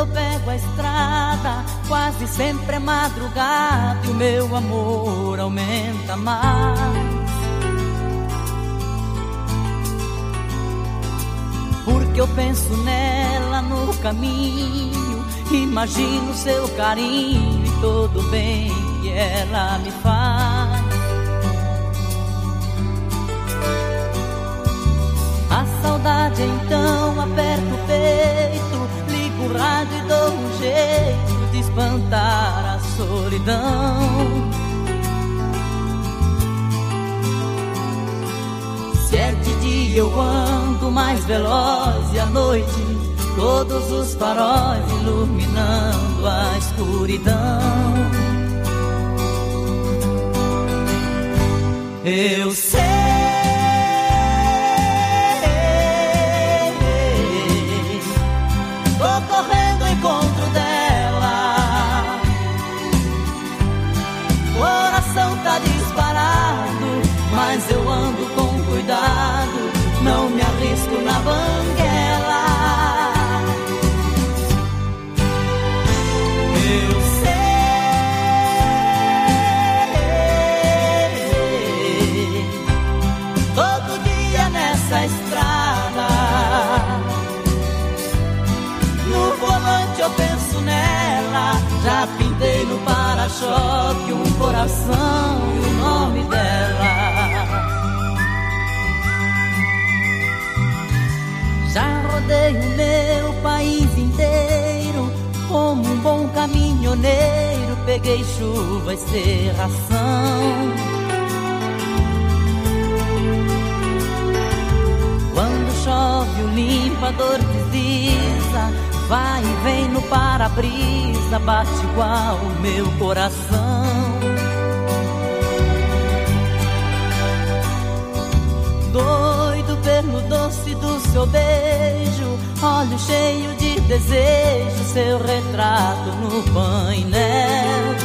eu pego a estrada, quase sempre é madrugada e o meu amor aumenta mais. Porque eu penso nela no caminho, imagino seu carinho e todo o bem que ela me faz. A saudade então aperta o peito, ligo o rádio e dou um jeito de espantar a solidão. Se é de dia eu ando mais veloz e à noite todos os faróis iluminando a escuridão. Eu sei, tô correndo ao encontro dela, coração tá disparado, mas eu ando com cuidado, não me arrisco na banguela. Eu sei, todo dia nessa estrada, no volante eu penso nela, já pintei no para-choque um coração e o nome dela. Já rodei o meu país inteiro, como um bom caminhoneiro, peguei chuva e serração. Quando chove o limpador desliza, vai e vem no para-brisa, bate igual o meu coração. Doido pelo doce do seu beijo, olho cheio de desejo, seu retrato no painel.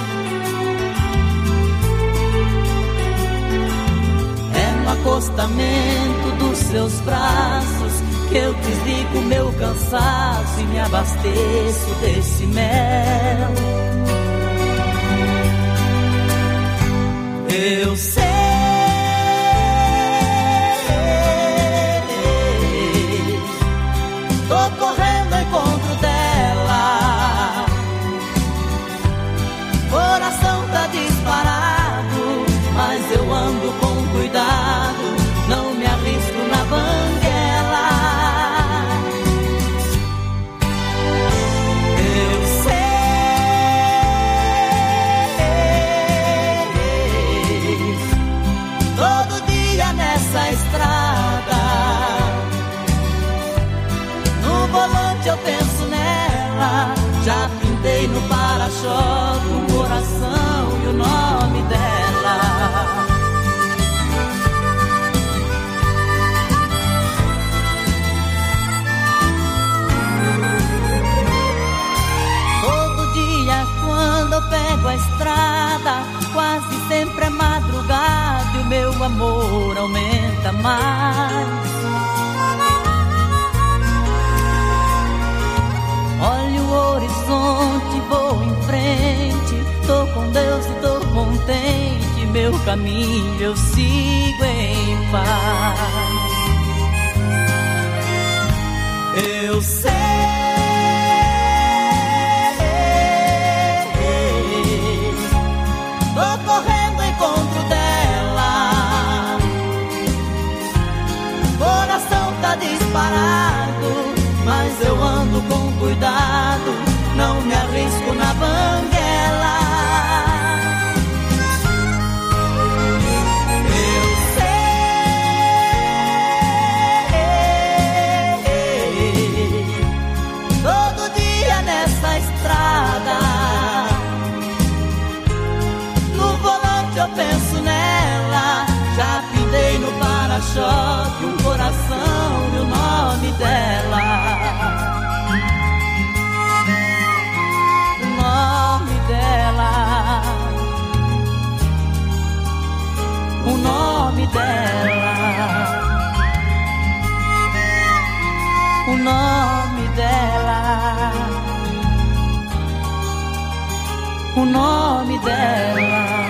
É no acostamento dos seus braços que eu desligo meu cansaço e me abasteço desse mel. Eu sei, tô correndo ao encontro dela, coração tá disparado, mas eu ando com cuidado, não me arrisco na banguela. Eu sei, todo dia nessa estrada, no volante eu penso nela, já pintei no para-choque um coração e o nome dela. Todo dia quando eu pego a estrada, quase sempre é madrugada e o meu amor aumenta mais. Olho o horizonte, vou em frente, tô com Deus e tô contente, meu caminho eu sigo em paz. Eu sei, tô correndo ao encontro dela, coração tá disparado, mas eu ando com cuidado, não me arrisco na banguela. Eu sei, todo dia nessa estrada, no volante eu penso nela, já pintei no para-choque um coração e o nome dela. O nome dela, o nome dela, o nome dela. o nome dela.